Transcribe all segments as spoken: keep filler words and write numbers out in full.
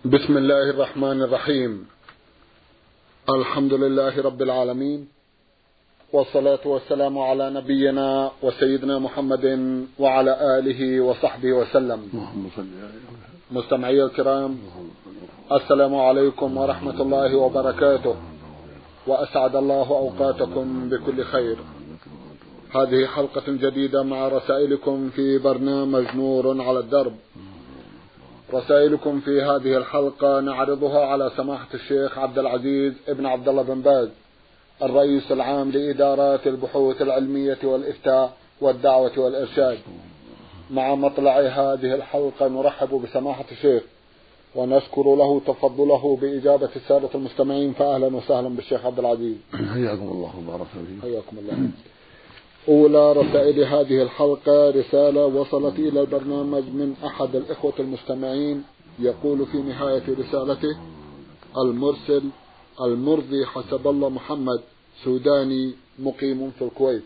بسم الله الرحمن الرحيم. الحمد لله رب العالمين، والصلاة والسلام على نبينا وسيدنا محمد وعلى آله وصحبه وسلم. مستمعي الكرام، السلام عليكم ورحمة الله وبركاته، وأسعد الله أوقاتكم بكل خير. هذه حلقة جديدة مع رسائلكم في برنامج نور على الدرب. رسائلكم في هذه الحلقة نعرضها على سماحة الشيخ عبد العزيز ابن عبد الله بن باز، الرئيس العام لإدارات البحوث العلمية والإفتاء والدعوة والإرشاد. مع مطلع هذه الحلقة نرحب بسماحة الشيخ ونشكر له تفضله بإجابة السادة المستمعين، فأهلا وسهلا بالشيخ عبد العزيز. حياكم الله وبارك فيكم. حياكم الله. أولى رسائل هذه الحلقة رسالة وصلت إلى البرنامج من أحد الإخوة المستمعين، يقول في نهاية رسالته: المرسل المرضي حسب الله محمد، سوداني مقيم في الكويت.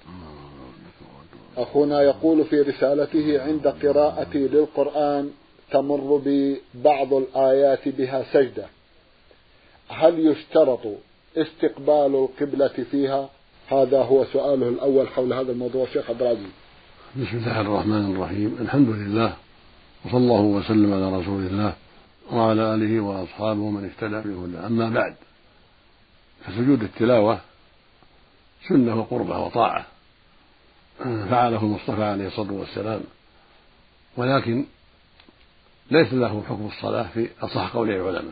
أخونا يقول في رسالته: عند قراءتي للقرآن تمر بي بعض الآيات بها سجدة، هل يشترط استقبال القبلة فيها؟ هذا هو سؤاله الأول حول هذا الموضوع. شيخ عبد العزيز. بسم الله الرحمن الرحيم، الحمد لله، وصلى الله وسلم على رسول الله وعلى آله وأصحابه من اهتدى بهداه. أما بعد، فسجود التلاوة سنة وقربة وطاعة فعله المصطفى عليه الصلاة والسلام، ولكن ليس له حكم الصلاة في أصح قول العلماء،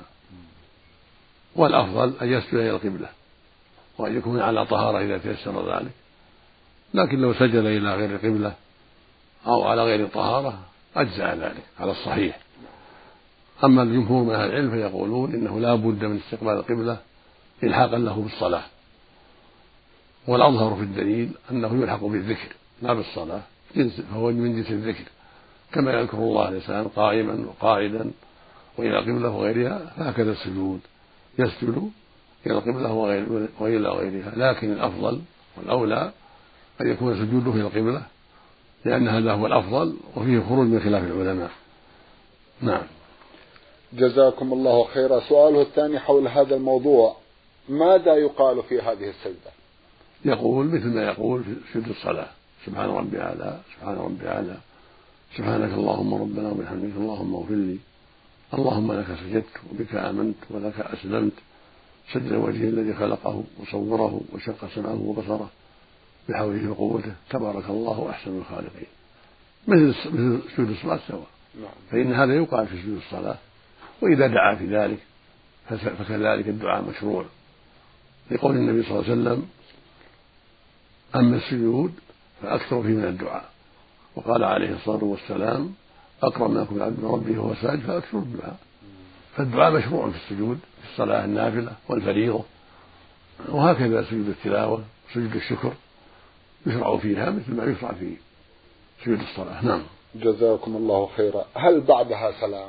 والأفضل أن يسجد إلى القبلة وأن يكون على طهارة إذا تيسر ذلك، لكن لو سجد إلى غير القبلة أو على غير طهارة أجزأ ذلك على الصحيح. أما الجمهور من أهل العلم فيقولون إنه لا بد من استقبال القبلة إلحاقا له بالصلاة، والأظهر في الدليل أنه يلحق بالذكر لا بالصلاة، فهو من جنس الذكر، كما يذكر الله الإنسان قائما وقاعدا وإلى القبلة وغيرها، فهكذا السجود يسجد إلى القبلة وإلى غيرها، لكن الأفضل والأولى أن يكون سجوده إلى القبلة، لأن هذا هو الأفضل وفيه خروج من خلاف العلماء. نعم. جزاكم الله خيرا. سؤاله الثاني حول هذا الموضوع: ماذا يقال في هذه السجدة؟ يقول مثل ما يقول في سجود الصلاة: سبحان ربي أعلى، سبحان ربي أعلى، سبحانك اللهم ربنا وبحمدك اللهم اغفر لي، اللهم لك سجدت وبك آمنت ولك أسلمت، سجد وجهه الذي خلقه وصوره وشق سمعه وبصره بحوله وقوته، تبارك الله أحسن الخالقين، مثل مثل سجود الصلاة سواء. فإن هذا يقال في سجود الصلاة، وإذا دعا في ذلك فكذلك الدعاء مشروع، لقول النبي صلى الله عليه وسلم: أما السجود فأكثر فيه من الدعاء، وقال عليه الصلاة والسلام: أقرب ما يكون العبد من ربه وهو ساجد فأكثر الدعاء. فالدعاء مشروع في السجود في الصلاة النافلة والفريضة، وهكذا سجود التلاوة وسجود الشكر يشرع فيها مثل ما يشرع في سجود الصلاة. نعم. جزاكم الله خيرا. هل بعدها سلام؟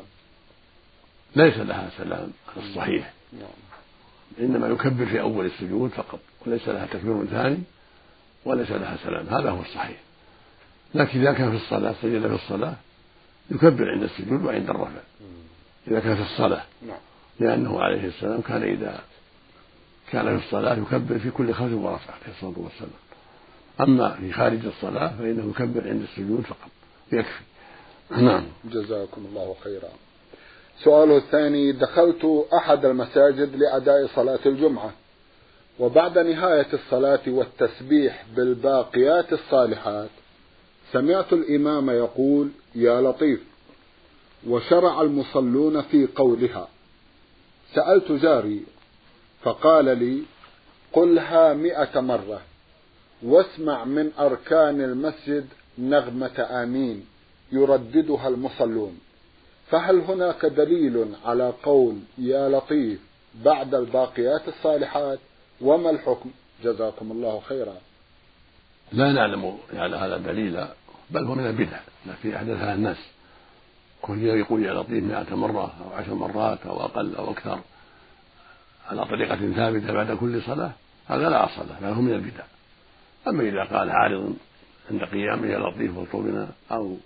ليس لها سلام الصحيح، نعم. إنما يكبر في أول السجود فقط، وليس لها تكبير ثاني وليس لها سلام، هذا هو الصحيح. لكن إذا كان في الصلاة سجد في الصلاة يكبر عند السجود وعند الرفع إذا كان في الصلاة، لأنه عليه السلام كان إذا كان في الصلاة يكبر في كل خفض ورفع عليه الصلاة والسلام. أما في خارج الصلاة فإنه يكبر عند السجود فقط يكفي. نعم. جزاكم الله خيرا. سؤاله الثاني: دخلت أحد المساجد لأداء صلاة الجمعة، وبعد نهاية الصلاة والتسبيح بالباقيات الصالحات سمعت الإمام يقول: يا لطيف، وشرع المصلون في قولها. سألت جاري فقال لي: قلها مئة مرة، واسمع من أركان المسجد نغمة آمين يرددها المصلون، فهل هناك دليل على قول يا لطيف بعد الباقيات الصالحات؟ وما الحكم؟ جزاكم الله خيرا. لا نعلم على هذا دليلا، بل هو من البدع التي أحدثها الناس، كل يقول يا لطيف مئة مرة أو عشر مرات أو أقل أو أكثر على طريقة ثابتة بعد كل صلاة، هذا لا أصل له، بل هو من البدع. أما إذا قال عارض عند قيامه يا لطيف واطلبنا أو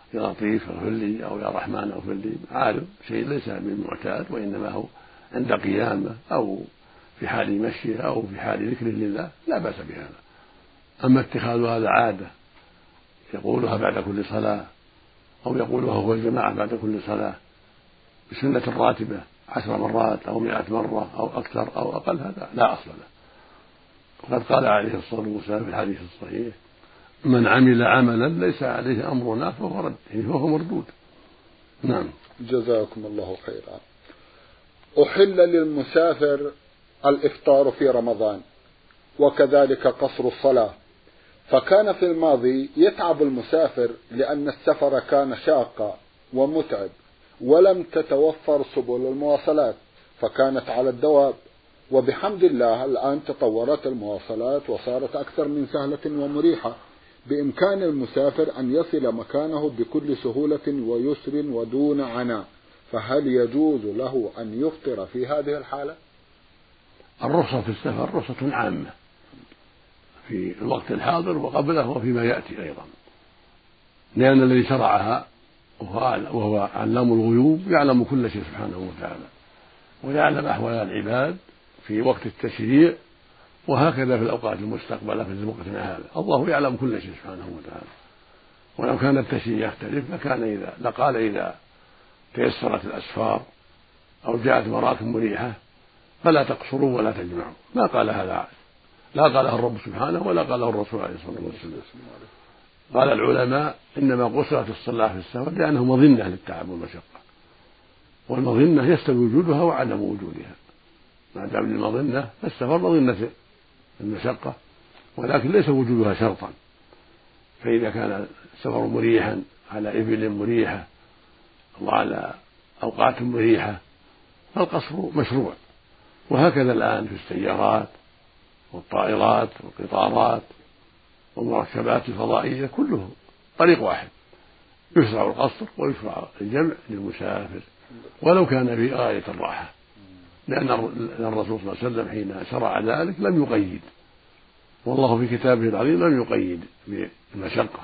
يا لطيف اغفر لي أو يا رحمن اغفر لي، عارض شيء ليس بالمعتاد، وإنما هو عند قيامه أو في حال مشيه أو في حال ذكر لله لا بأس بهذا. أما اتخاذ هذا عادة يقولها بعد كل صلاة أو يقولها هو الجماعة بعد كل صلاة بسنة راتبة عشر مرات أو مئة مرة أو أكثر أو أقل، هذا لا أصل له. وقد قال عليه الصلاة والسلام في الحديث الصحيح: من عمل عملا ليس عليه أمرنا فهو رد، فهو مردود. نعم. جزاكم الله خيرا. أحل للمسافر الإفطار في رمضان وكذلك قصر الصلاة، فكان في الماضي يتعب المسافر لأن السفر كان شاقا ومتعب ولم تتوفر سبل المواصلات فكانت على الدواب، وبحمد الله الآن تطورت المواصلات وصارت أكثر من سهلة ومريحة، بإمكان المسافر أن يصل مكانه بكل سهولة ويسر ودون عناء، فهل يجوز له أن يفطر في هذه الحالة؟ الرخصة في السفر رخصة عامة في الوقت الحاضر وقبله وفيما يأتي أيضا، لأن الذي شرعها وهو علام الغيوب يعلم كل شيء سبحانه وتعالى، ويعلم أحوال العباد في وقت التشريع وهكذا في الأوقات المستقبلة في وقتنا هذا. الله يعلم كل شيء سبحانه وتعالى، ولو كان التشريع يختلف لكان إذا لقال إذا تيسرت الأسفار أو جاءت مراكب مريحة فلا تقصروا ولا تجمعوا، ما قال هذا، لا قاله الرب سبحانه ولا قاله الرسول عليه الصلاة والسلام. قال العلماء إنما قصرت الصلاة في السفر لأنه مظنة للتعب والمشقة، والمظنة يستوي وجودها وعدم وجودها، ما دام المظنة فالسفر مظنة المشقة ولكن ليس وجودها شرطا، فإذا كان السفر مريحا على إبل مريحة وعلى أوقات مريحة فالقصر مشروع. وهكذا الآن في السيارات والطائرات والقطارات والمركبات الفضائية كله طريق واحد، يشرع القصر ويشرع الجمع للمسافر ولو كان في غاية الراحة، لأن الرسول صلى الله عليه وسلم حين شرع ذلك لم يقيد، والله في كتابه العظيم لم يقيد بالمشقة،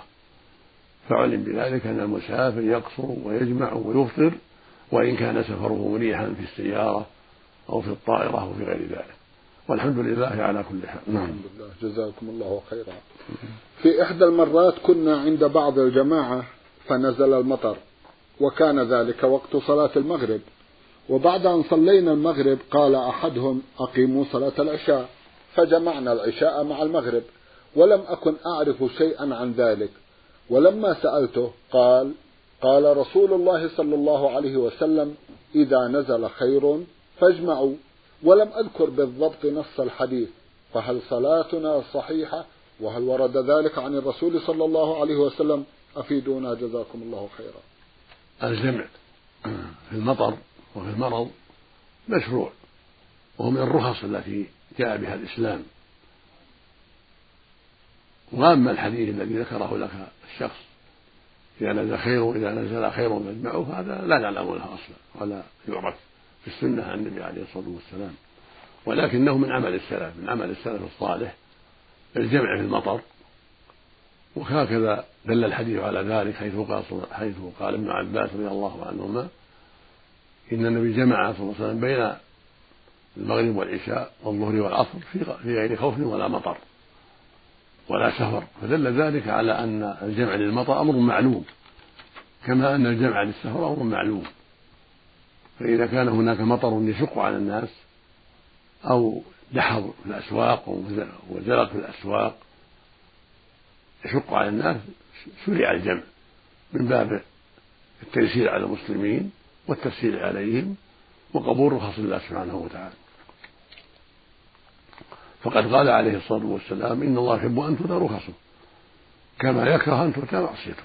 فعلم بذلك أن المسافر يقصر ويجمع ويفطر وإن كان سفره مريحا في السيارة أو في الطائرة أو في غير ذلك، والحمد لله على كل حال. نعم. الحمد لله. جزاكم الله خيرا. في إحدى المرات كنا عند بعض الجماعة فنزل المطر، وكان ذلك وقت صلاة المغرب، وبعد أن صلينا المغرب قال أحدهم: أقيموا صلاة العشاء، فجمعنا العشاء مع المغرب، ولم أكن أعرف شيئا عن ذلك، ولما سألته قال: قال رسول الله صلى الله عليه وسلم: إذا نزل خير فاجمعوا، ولم أذكر بالضبط نص الحديث، فهل صلاتنا صحيحة؟ وهل ورد ذلك عن الرسول صلى الله عليه وسلم؟ أفيدونا جزاكم الله خيرا. الجمع في المطر وفي المرض مشروع، وهو من الرخص التي جاء بها الإسلام. وأما الحديث الذي ذكره لك الشخص إذا نزل خير إذا نزل خير فاجمعوا، هذا لا نعلم له أصلا ولا يعرف في السنة عن النبي عليه الصلاة والسلام، ولكنه من عمل السلف من عمل السلف الصالح الجمع في المطر، وهكذا دل الحديث على ذلك حيث قال حيث قال ابن عباس رضي الله عنهما: إن النبي جمع صلى الله عليه وسلم بين المغرب والعشاء والظهر والعصر في غير خوف ولا مطر ولا سفر، فدل ذلك على أن الجمع للمطر أمر معلوم كما أن الجمع للسفر أمر معلوم. فإذا كان هناك مطر يشق على الناس أو دحر في الأسواق وزلق في الأسواق يشق على الناس شرع الجمع من باب التيسير على المسلمين والتسهيل عليهم وقبول رخص الله سبحانه وتعالى. فقد قال عليه الصلاة والسلام: إن الله يحب أن تؤتى رخصه كما يكره أن تؤتى معصيته.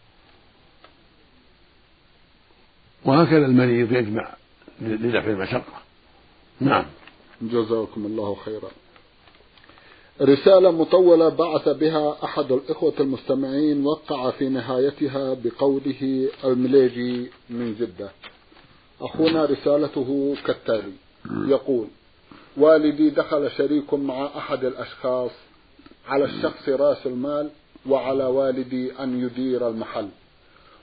وهكذا المريض يجمع لدفع المشقة. نعم. جزاكم الله خيرا. رسالة مطولة بعث بها أحد الإخوة المستمعين، وقع في نهايتها بقوله المليجي من جدة. أخونا رسالته كالتالي: يقول: والدي دخل شريك مع أحد الأشخاص، على الشخص رأس المال وعلى والدي أن يدير المحل،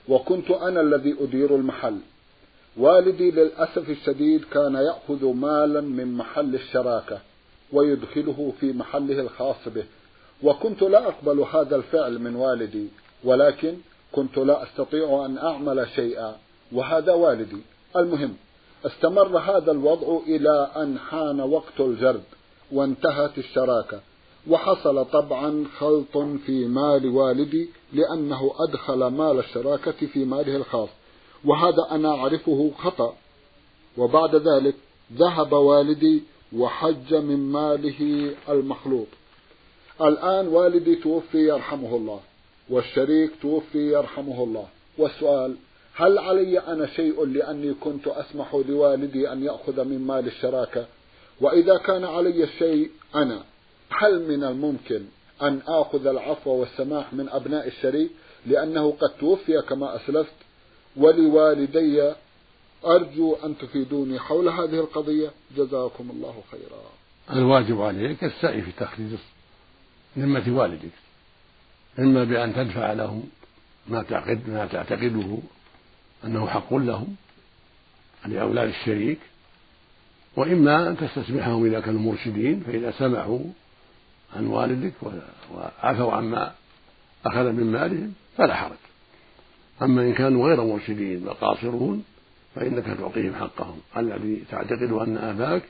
وكنت أنا الذي أدير المحل. والدي للأسف الشديد كان يأخذ مالا من محل الشراكة ويدخله في محله الخاص به، وكنت لا أقبل هذا الفعل من والدي، ولكن كنت لا أستطيع أن أعمل شيئا، وهذا والدي. المهم استمر هذا الوضع إلى أن حان وقت الجرد وانتهت الشراكة، وحصل طبعا خلط في مال والدي لأنه أدخل مال الشراكة في ماله الخاص، وهذا أنا أعرفه خطأ. وبعد ذلك ذهب والدي وحج من ماله المخلوط. الآن والدي توفي يرحمه الله، والشريك توفي يرحمه الله، والسؤال: هل علي أنا شيء لأني كنت أسمح لوالدي أن يأخذ من مال الشراكة؟ وإذا كان علي الشيء أنا، هل من الممكن أن آخذ العفو والسماح من أبناء الشريك لأنه قد توفي كما أسلفت؟ ولوالدي أرجو أن تفيدوني حول هذه القضية، جزاكم الله خيرا. الواجب عليك السعي في تخليص ذمة والدك، إما بأن تدفع لهم ما تعتقد ما تعتقده أنه حق لهم لأولاد الشريك، وإما أن تستسمحهم إذا كانوا مرشدين، فإذا سمحوا عن والدك وعفوا عما أخذ من مالهم فلا حرج. أما إن كانوا غير مرشدين وقاصرون فإنك تعطيهم حقهم الذي تعتقد أن أباك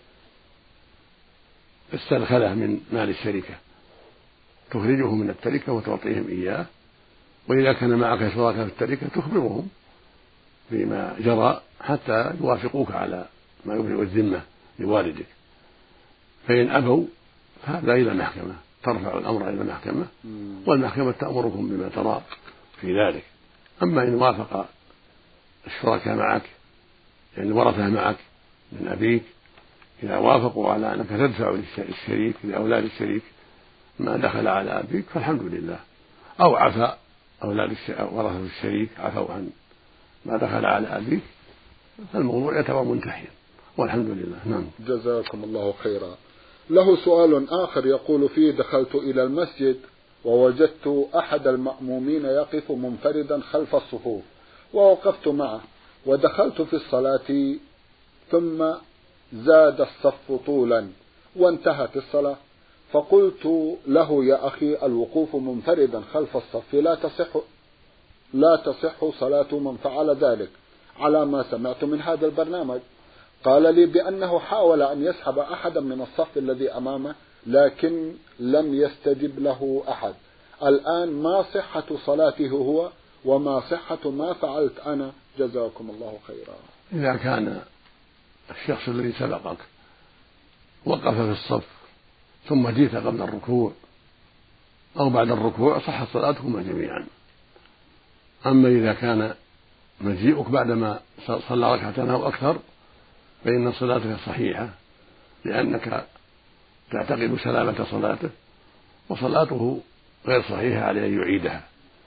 استدخله من مال الشركة، تخرجه من التركة وتعطيهم إياه. وإذا كان معك شركاء في التركة تخبرهم بما جرى حتى يوافقوك على ما يبرئ الذمة لوالدك. فإن أبوا فهذا إلى المحكمة، ترفع الأمر إلى المحكمة والمحكمة تأمركم بما ترى في ذلك. أما إن وافق الشركاء معك، يعني الورثة معك من أبيك، إذا وافقوا على أنك تدفع للشريك لأولاد الشريك ما دخل على أبيك فالحمد لله، أو عفا أولاد ورثة الشريك عفوا عن ما دخل على أبيك، فالموضوع يعتبر منتهيا والحمد لله. نعم. جزاكم الله خيرا. له سؤال آخر يقول فيه: دخلت إلى المسجد ووجدت أحد المأمومين يقف منفردا خلف الصفوف، ووقفت معه ودخلت في الصلاة، ثم زاد الصف طولا وانتهت الصلاة، فقلت له: يا أخي، الوقوف منفردا خلف الصف لا تصح لا تصح صلاة من فعل ذلك على ما سمعت من هذا البرنامج. قال لي بأنه حاول أن يسحب أحدا من الصف الذي أمامه لكن لم يستجب له أحد. الآن ما صحة صلاته هو وما صحة ما فعلت أنا؟ جزاكم الله خيرا. إذا كان الشخص الذي سبقك وقف في الصف ثم جئت قبل الركوع أو بعد الركوع صحت صلاتكما جميعا. أما إذا كان مجيئك بعدما صلى ركعتين أو أكثر فإن صلاتك صحيحة، لأنك تعتقد سلامة صلاته، وصلاته غير صحيحة عليه أن يعيدها.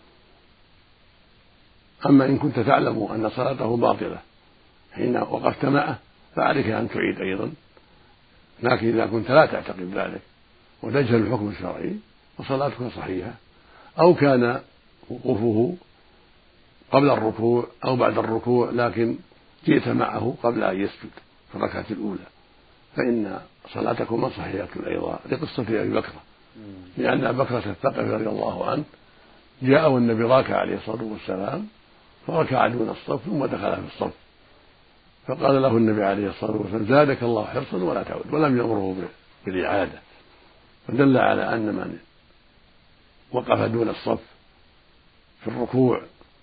أما إن كنت تعلم أن صلاته باطلة حين وقفت معه فعليك أن تعيد أيضا، لكن إذا كنت لا تعتقد ذلك وتجهل الحكم الشرعي فصلاتك صحيحة. أو كان وقوفه قبل الركوع أو بعد الركوع لكن جئت معه قبل أن يسجد في الركعة الأولى فإن صلاتكما صحيحة أيضا، لقصة أبي بكر، لأن أبا بكر الثقفي رضي الله عنه جاء والنبي راكع عليه الصلاة والسلام فركع دون الصف ثم دخل في الصف، فقال له النبي عليه الصلاة والسلام: زادك الله حرصا ولا تعود، ولم يأمره بالإعادة. فدل على أن من وقف دون الصف في الركوع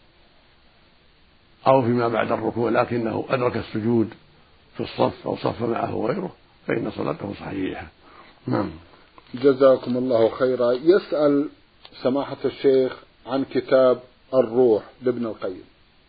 أو فيما بعد الركوع لكنه أدرك السجود في الصف أو صف معه غيره فإن صلاته صحيحة. نعم. جزاكم الله خيرا. يسأل سماحة الشيخ عن كتاب الروح لابن القيم.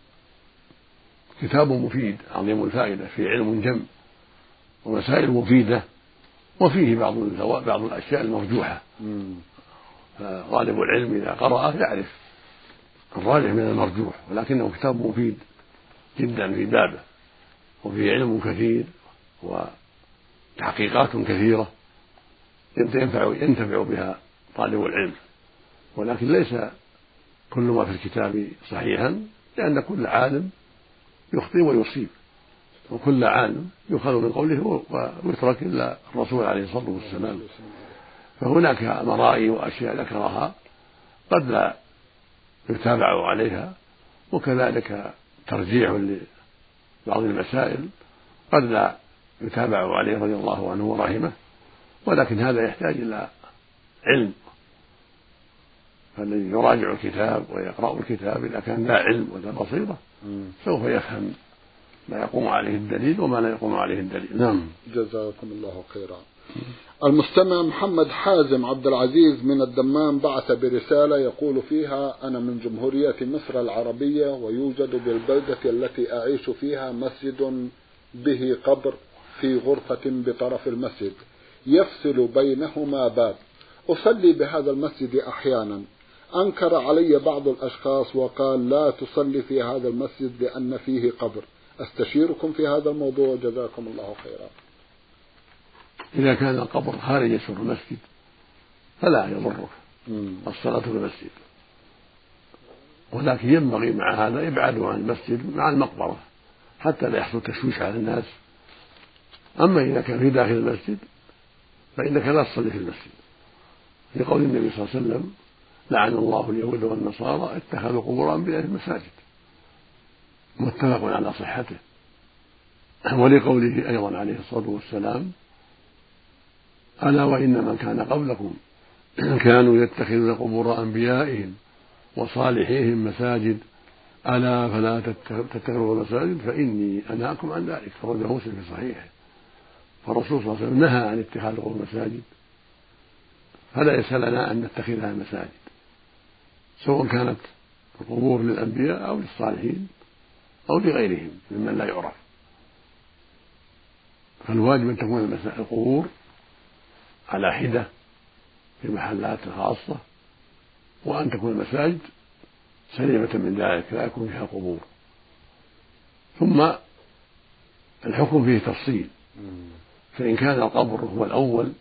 كتاب مفيد عظيم الفائدة، فيه علم جم ومسائل مفيدة، وفيه بعض بعض الأشياء المرجوحة. فطالب العلم إذا قرأه يعرف الراجح من المرجوح، ولكنه كتاب مفيد جدا في بابه، وفيه علم كثير وتحقيقات كثيرة ينتفع ينتفع بها طالب العلم، ولكن ليس كل ما في الكتاب صحيحا لأن كل عالم يخطئ ويصيب، وكل عالم يؤخذ من قوله ويترك إلا الرسول عليه الصلاة والسلام. فهناك مرائي وأشياء ذكرها قد لا يتابع عليها، وكذلك ترجيح لبعض المسائل قد لا يتابع عليه رضي الله عنه ورحمه، ولكن هذا يحتاج إلى علم، فالذي يراجع الكتاب ويقرأ الكتاب إذا كان لا علم ولا بصيرة سوف يفهم ما يقوم عليه الدليل وما لا يقوم عليه الدليل. نعم. جزاكم الله خيرا. المستمع محمد حازم عبد العزيز من الدمام بعث برسالة يقول فيها: أنا من جمهورية مصر العربية، ويوجد بالبلدة التي أعيش فيها مسجد به قبر في غرفة بطرف المسجد يفصل بينهما باب، أصلي بهذا المسجد أحيانا. أنكر علي بعض الأشخاص وقال لا تصلي في هذا المسجد لأن فيه قبر، أستشيركم في هذا الموضوع جزاكم الله خيرا. إذا كان القبر خارج سور المسجد فلا يضرك الصلاة في المسجد، ولكن ينبغي مع هذا إبعاده عن المسجد مع المقبرة حتى لا يحصل تشويش على الناس. أما إذا كان في داخل المسجد فإنك لا تصلي في المسجد، لقول النبي صلى الله عليه وسلم: لعن الله اليهود والنصارى اتخذوا قبور أنبيائهم مساجد، متفق على صحته. ولقوله أيضا عليه الصلاة والسلام: ألا وإن من كان قبلكم كانوا يتخذون قبور أنبيائهم وصالحيهم مساجد، ألا فلا تتخذوا مساجد فإني أنهاكم عن ذلك. خرجه مسلم في صحيحه. فالرسول صلى الله عليه وسلم نهى عن اتخاذ قبور مساجد، فلا يسأل لنا أن نتخذها مساجد، سواء كانت القبور للأنبياء أو للصالحين أو لغيرهم ممن لا يعرف. فالواجب أن تكون القبور على حدة في محلات خاصة، وأن تكون المساجد سليمة من ذلك لا يكون فيها قبور. ثم الحكم فيه تفصيل، فإن كان القبر هو الأول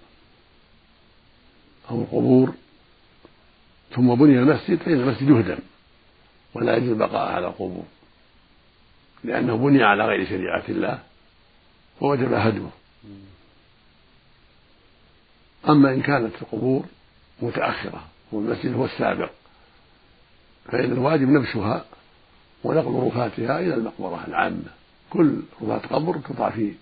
أو القبور ثم بني المسجد فإن المسجد يهدم ولا يجوز البقاء على القبور، لأنه بني على غير شريعة الله فوجب هدمه. أما إن كانت القبور متأخرة والمسجد هو السابق فإن الواجب نبشها ونقل رفاتها إلى المقبرة العامة. كل رفات قبر تضع في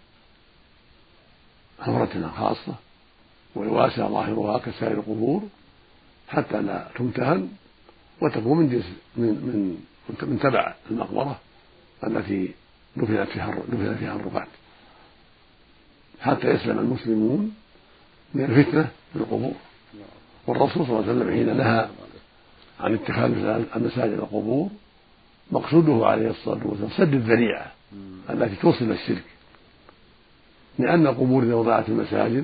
حفرة خاصة ويواسى ظاهرها كسائر القبور حتى لا تمتهن وتكون من جنس من من من تبع المقبرة التي دفنت فيها دفن فيها الرفات، حتى يسلم المسلمون من الفتنة في القبور. والرسول صلى الله عليه وسلم حين نهى عن اتخاذ المساجد القبور مقصوده عليه الصلاة والسلام سد الذريعة التي توصل الشرك، لأن القبور إذا وضعت المساجد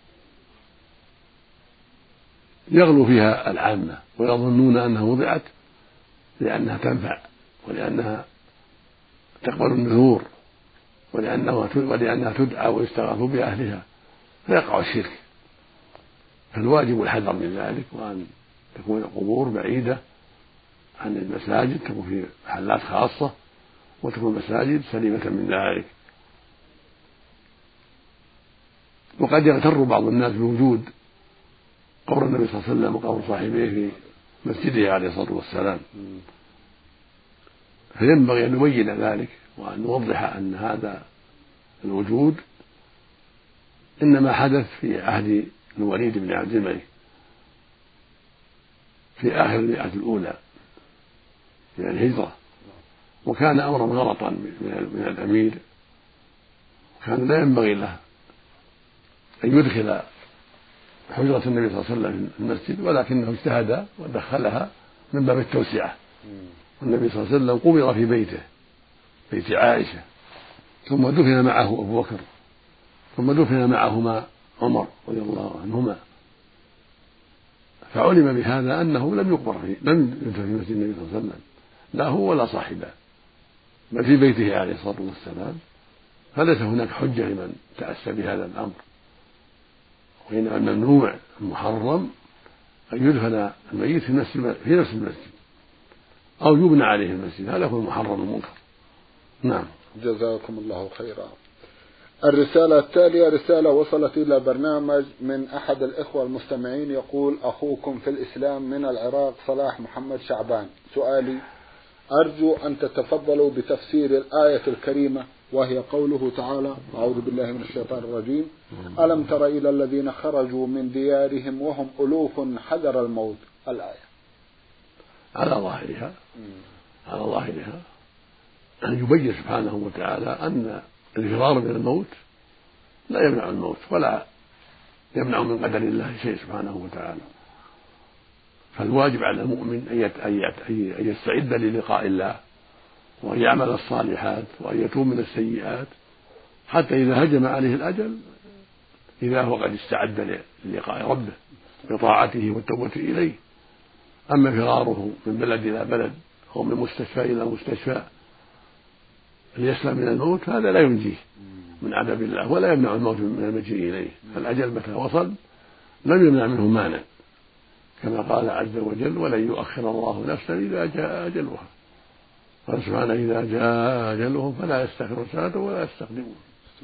يغلو فيها العامة ويظنون أنها وضعت لأنها تنفع ولأنها تقبل النذور ولأنها تدعى ويستغاث بأهلها فيقع الشرك. فالواجب الحذر من ذلك، وأن تكون القبور بعيدة عن المساجد، تكون في محلات خاصة وتكون المساجد سليمة من ذلك. وقد يغتر بعض الناس بوجود قبر النبي صلى الله عليه وسلم وقبر صاحبيه في مسجده عليه الصلاة والسلام، فينبغي أن نبين ذلك وأن نوضح أن هذا الوجود إنما حدث في عهد الوليد بن عبد الملك في آخر المئة الأولى من الهجرة، وكان أمرا غلطا من الأمير، وكان لا ينبغي له أن يدخل حجرة النبي صلى الله عليه وسلم في المسجد، ولكنه اجتهد ودخلها من باب التوسعة. والنبي صلى الله عليه وسلم قبر في بيته بيت عائشة، ثم دفن معه أبو بكر، ثم دفن معهما عمر رضي الله عنهما، فعلم بهذا أنه لم يقبر فيه لم يدفن في مسجد النبي صلى الله عليه وسلم لا هو ولا صاحبه، بل في بيته عليه الصلاة والسلام. فليس هناك حجة لمن تأسى بهذا الأمر، وإنما الممنوع المحرم أن يدفن الميت في نفس في نفس المسجد، أو يبنى عليه المسجد، هذا هو المحرم المنكر. نعم. جزاكم الله خيرا. الرسالة التالية رسالة وصلت إلى برنامج من أحد الإخوة المستمعين، يقول: أخوكم في الإسلام من العراق صلاح محمد شعبان. سؤالي: أرجو أن تتفضلوا بتفسير الآية الكريمة وهي قوله تعالى: أعوذ بالله من الشيطان الرجيم: ألم تر إلى الذين خرجوا من ديارهم وهم ألوف حذر الموت. الآية. على ظاهرها على ظاهرها أن يبين سبحانه وتعالى أن الفرار من الموت لا يمنع الموت ولا يمنع من قدر الله شيء سبحانه وتعالى، فالواجب على المؤمن أن يستعد للقاء الله وأن يعمل الصالحات وأن يتوب من السيئات حتى إذا هجم عليه الأجل إذا هو قد استعد للقاء ربه بطاعته والتوبة إليه. أما فراره من بلد إلى بلد أو من مستشفى إلى مستشفى ليسلم من الموت هذا لا ينجيه من عذاب الله ولا يمنع الموت من المجيء إليه، فالأجل متى وصل لم يمنع منه مانع، كما قال عز وجل: ولن يؤخر الله نفسا إذا جاء أجلها. قال سبحانه: إذا جاء أجلهم فلا يستأخرون ساعة ولا يستقدمون.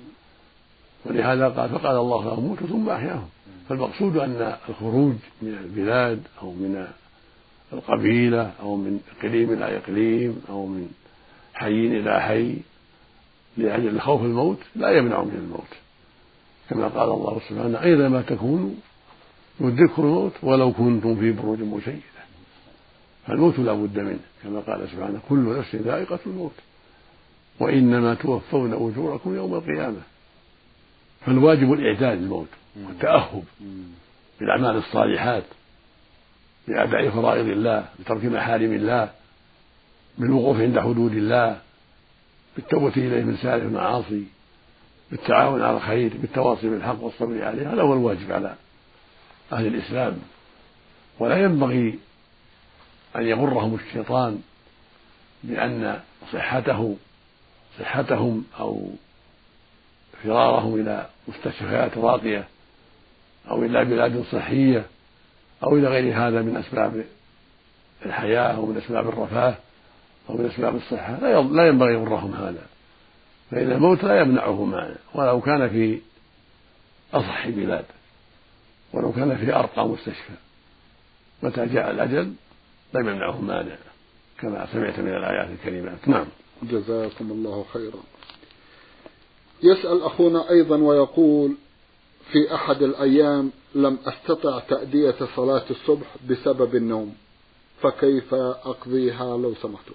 ولهذا قال: فقال الله: أموت ثم أحياهم. فالمقصود أن الخروج من البلاد أو من القبيلة أو من إقليم إلى إقليم أو من حي إلى حي لأجل خوف الموت لا يمنع من الموت، كما قال الله سبحانه: أينما تكونوا يدرككم الموت ولو كنتم في بروج مشيدة. فالموت لا بد منه، كما قال سبحانه: كل نفس ذائقة الموت وإنما توفون أجوركم يوم القيامة. فالواجب الإعداد للموت والتأهب بالأعمال الصالحات، بأداء فرائض الله، بترك محارم الله، بالوقوف عند حدود الله، بالتوبة إليه من سائر المعاصي، بالتعاون على الخير، بالتواصي بالحق والصبر عليه. هذا هو الواجب على أهل الإسلام، ولا ينبغي أن يغرهم الشيطان بأن صحته صحتهم أو فرارهم إلى مستشفيات راقية أو إلى بلاد صحية أو إلى غير هذا من أسباب الحياة أو من أسباب الرفاه أو من أسباب الصحة لا ينبغي يغرهم هذا، فإن الموت لا يمنعه مانع، ولو كان في أصح بلاد ولو كان في أرقى مستشفى متى جاء الأجل لم يمنعه مانع، كما سمعت من الآيات الكريمات. نعم. جزاكم الله خيرا. يسأل أخونا أيضا ويقول: في أحد الأيام لم أستطع تأدية صلاة الصبح بسبب النوم، فكيف أقضيها لو سمحتم؟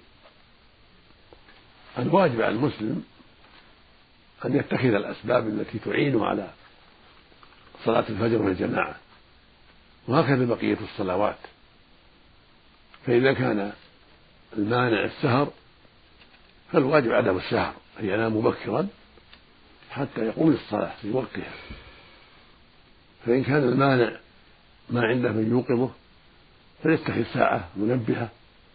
الواجب على المسلم أن يتخذ الأسباب التي تعينه على صلاة الفجر والجماعة، وهكذا بقية الصلوات. فإذا كان المانع السهر فالواجب عدم السهر، أن ينام مبكرا حتى يقوم للصلاة في وقتها. فإن كان المانع ما عنده من يوقظه فيتخذ ساعة منبهة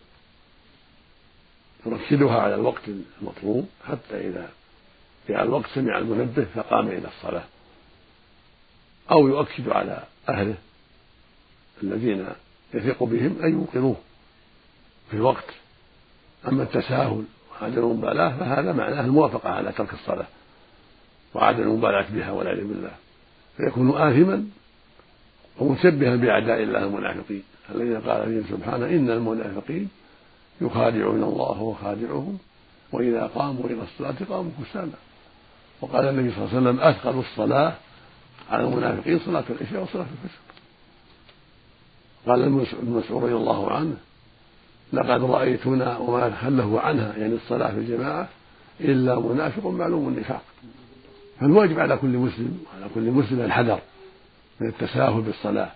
يرشدها على الوقت المطلوب حتى إذا جاء الوقت سمع المنبه فقام إلى الصلاة، أو يؤكد على أهله الذين يثق بهم أن يوقظوه في الوقت. أما التساهل وعدم المبالاة فهذا معناه الموافقة على ترك الصلاة وعدم المبالاة بها والعياذ بالله، فيكون آثما ومشبها بأعداء الله المنافقين الذين قال فيهم سبحانه: إن المنافقين يخادعون الله وخادعهم وإذا قاموا إلى الصلاة قاموا كسالى. وقال النبي صلى الله عليه وسلم: أثقل الصلاة على المنافقين صلاة العشاء وصلاة الفجر. قال ابن مسعود رضي الله عنه: لقد رأيتنا وما تخلف عنها، يعني الصلاة في الجماعة، إلا منافق معلوم النفاق. فالواجب على كل مسلم وعلى كل مسلم الحذر من التساهل بالصلاة،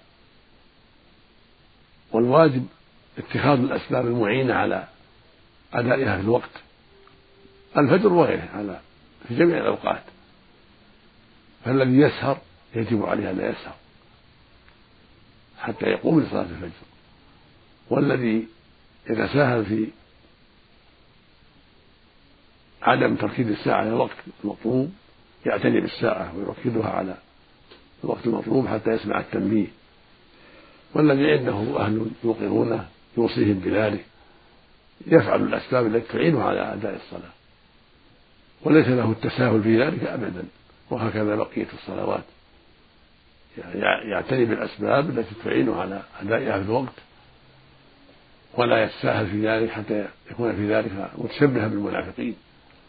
والواجب اتخاذ الأسباب المعينة على أدائها في الوقت، الفجر وغيره على في جميع الأوقات. فالذي يسهر يجب عليه أن لا يسهر حتى يقوم لصلاة الفجر، والذي يتساهل في عدم تركيز الساعة على الوقت المطلوب يعتني بالساعة ويركزها على الوقت المطلوب حتى يسمع التنبيه. والذي عنده أهل يوقظونه يوصيهم بذلك يفعل الأسباب التي تعينه على أداء الصلاة، وليس له التساهل في ذلك أبدا. وهكذا بقية الصلوات، يعني يعتني بالأسباب التي تعينه على أدائها في الوقت، ولا يتساهل في ذلك حتى يكون في ذلك متشبها بالمنافقين.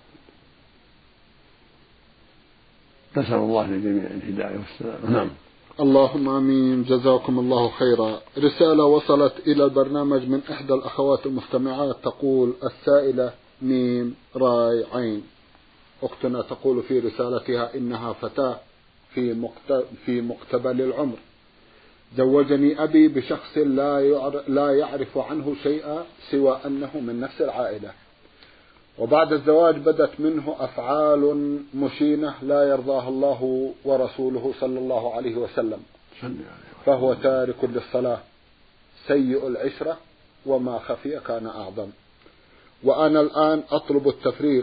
نسأل الله للجميع الهداية والسلام. نعم. اللهم آمين. جزاكم الله خيرا. رسالة وصلت إلى البرنامج من إحدى الأخوات المستمعات تقول السائلة ميم راي عين. أختنا تقول في رسالتها إنها فتاة في في مقتبل العمر، زوجني أبي بشخص لا يعرف عنه شيئا سوى أنه من نفس العائلة، وبعد الزواج بدت منه أفعال مشينة لا يرضاها الله ورسوله صلى الله عليه وسلم، فهو تارك للصلاة، سيء العشرة، وما خفي كان أعظم. وأنا الآن أطلب التفريق،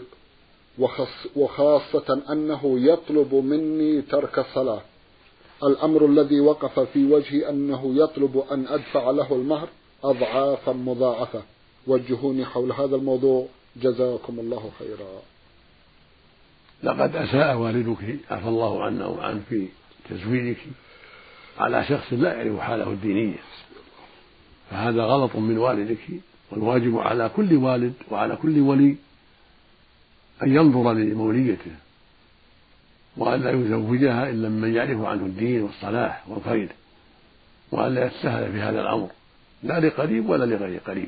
وخاصة أنه يطلب مني ترك الصلاة. الأمر الذي وقف في وجهي أنه يطلب أن أدفع له المهر أضعافا مضاعفة. وجهوني حول هذا الموضوع جزاكم الله خيرا. لقد أساء والدك عفى الله عنه وعن في تزويجك على شخص لا يعرف حاله الدينية، فهذا غلط من والدك، والواجب على كل والد وعلى كل ولي أن ينظر لموليته وأن لا يزوجها إلا من يعرف عنه الدين والصلاح والخير، وأن لا يتساهل في هذا الأمر لا لقريب ولا لغير قريب،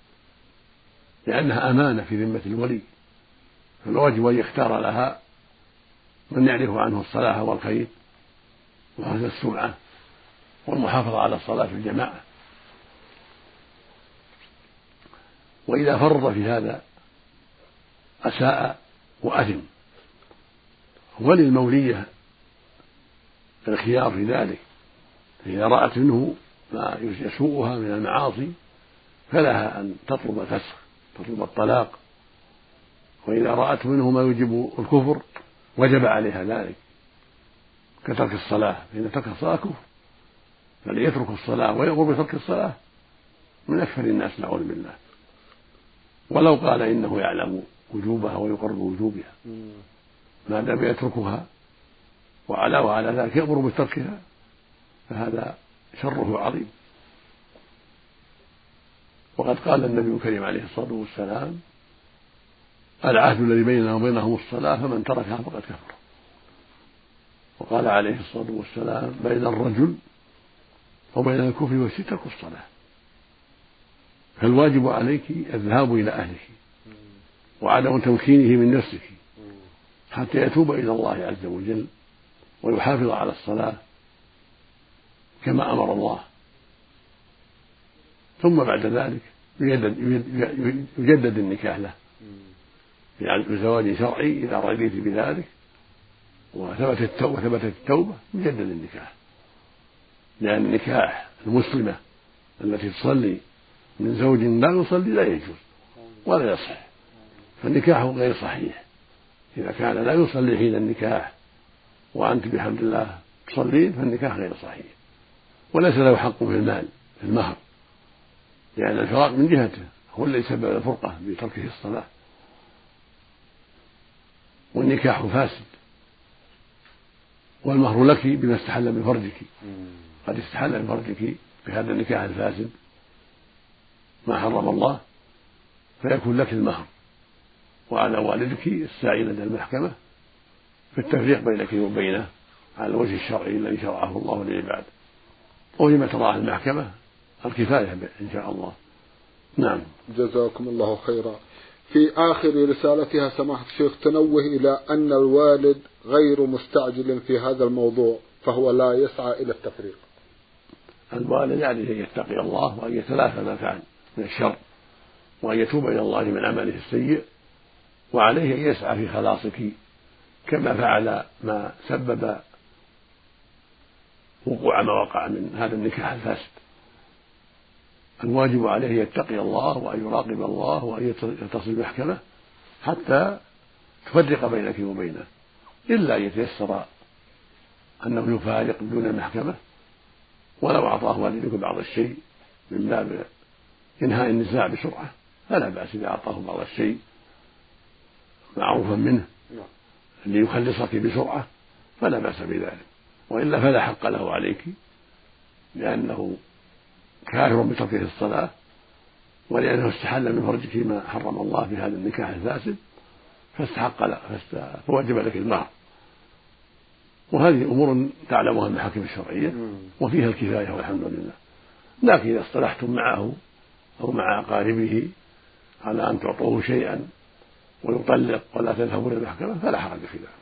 لأنها أمانة في ذمة الولي، فالواجب أن يختار لها من يعرف عنه الصلاح والخير وحسن السمعة والمحافظة على الصلاة في الجماعة. وإذا فرط في هذا أساء وأثم. وللمولية الخيار في ذلك، إذا رأت منه ما يسوءها من المعاصي فلها أن تطلب الفسخ، تطلب الطلاق. وإذا رأت منه ما يوجب الكفر وجب عليها ذلك كترك الصلاة، فإن ترك الصلاة كفر، فليترك الصلاة ويأمر بترك الصلاة من أكثر الناس نعوذ بالله، ولو قال إنه يعلم وجوبها ويقر بوجوبها، ما دام يتركها وعلاوة على ذلك يأمر بتركها فهذا شره عظيم. وقد قال النبي الكريم عليه الصلاة والسلام: العهد الذي بيننا وبينهم الصلاة فمن تركها فقد كفر. وقال عليه الصلاة والسلام: بين الرجل وبين الكفر والشرك ترك الصلاة. فالواجب عليك الذهاب إلى أهلك وعدم تمكينه من نفسك حتى يتوب إلى الله عز وجل ويحافظ على الصلاة كما أمر الله، ثم بعد ذلك يجدد, يجدد النكاح له بزواج شرعي إذا رضيت بذلك وثبتت وثبتت التوبة يجدد النكاح، لأن النكاح المسلمة التي تصلي من زوج لا يصلي لا يجوز ولا يصح، فالنكاح غير صحيح إذا كان لا يصلي حين النكاح وأنت بحمد الله تصلين، فالنكاح غير صحيح وليس له حق في المال في المهر، لأن الفراق من جهته هو الذي سبب الفرقة بتركه الصلاة، والنكاح فاسد، والمهر لك بما استحل من فرجك، قد استحل من فرجك بهذا النكاح الفاسد ما حرم الله، فيكون لك المهر، وعلى والدك السعي لدى المحكمة في التفريق بينك وبينه على الوجه الشرعي الذي شرعه الله للعباد، وبما تراه المحكمة الكفاية إن شاء الله. نعم. جزاكم الله خيرا. في آخر رسالتها سماحة الشيخ تنوه إلى أن الوالد غير مستعجل في هذا الموضوع، فهو لا يسعى إلى التفريق. الوالد عليه أن يتقي الله وأن يتلافى ما فعل من الشر وأن يتوب إلى الله من عمله السيء، وعليه أن يسعى في خلاصك كما فعل ما سبب وقوع ما وقع من هذا النكاح الفاسد. الواجب عليه أن يتقي الله وأن يراقب الله وأن يتصل بالمحكمة حتى تفرق بينك وبينه، إلا أن يتيسر أنه يفارق دون المحكمة، ولو أعطاه والدك بعض الشيء من باب إنهاء النزاع بسرعة فلا بأس إذا أعطاه بعض الشيء معروفا منه ليخلصك بسرعة فلا بأس بذلك، وإلا فلا حق له عليك، لأنه كافر بتركه الصلاة، ولأنه استحل من فرجك ما حرم الله في هذا النكاح الفاسد فاستحق له فوجب لك المهر. وهذه أمور تعلمها المحاكم الشرعية وفيها الكفاية والحمد لله. لكن إذا اصطلحتم معه أو مع أقاربه على أن تعطوه شيئا ويطلق ولا تذهبوا إلى المحكمة فلا حرج في ذلك.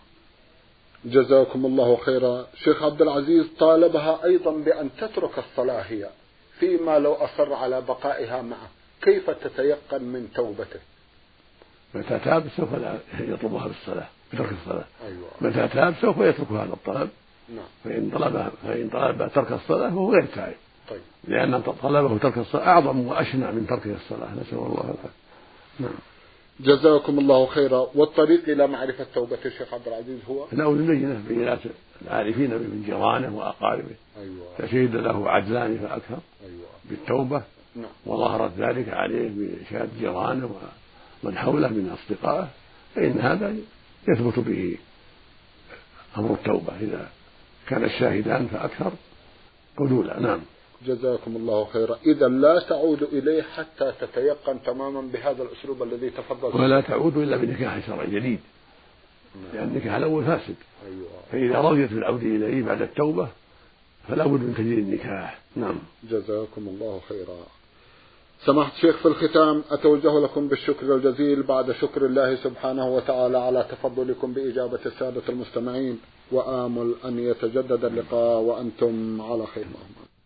جزاكم الله خيرا. شيخ عبد العزيز طالبها أيضا بأن تترك الصلاة هي، فيما لو أصر على بقائها معه كيف تتيقن من توبته؟ متى تاب سوف لا يطلبها بالصلاة بترك الصلاة. أيوة. متى تاب سوف يترك هذا الطلب. نعم. فإن طلب فإن طلب ترك الصلاة فهو غير تائب. طيب. لأن طلبه ترك الصلاة أعظم وأشنع من ترك الصلاة، نسأل الله العافية. نعم. جزاكم الله خيرا. والطريق إلى معرفة توبة الشيخ عبد العزيز هو له البينة بينات العارفين من جيرانه وأقاربه. أيوة. فشهد له عدلان فأكثر. أيوة. بالتوبة. نعم. وظهرت ذلك عليه بشهادة جيرانه ومن حوله من أصدقائه، فإن هذا يثبت به أمر التوبة إذا كان الشاهدان فأكثر قدولا. نعم. جزاكم الله خيرا. إذا لا تعود إليه حتى تتيقن تماما بهذا الأسلوب الذي تفضل، ولا تعود إلا بنكاح شرعي جديد. نعم. لأن النكاح الأول فاسد. أيوة. فإذا رضيت بالعودة إليه بعد التوبة فلا بد من تجديد النكاح. نعم. جزاكم الله خيرا. سماحة الشيخ، في الختام أتوجه لكم بالشكر الجزيل بعد شكر الله سبحانه وتعالى على تفضلكم بإجابة السادة المستمعين، وآمل أن يتجدد اللقاء وأنتم على خير.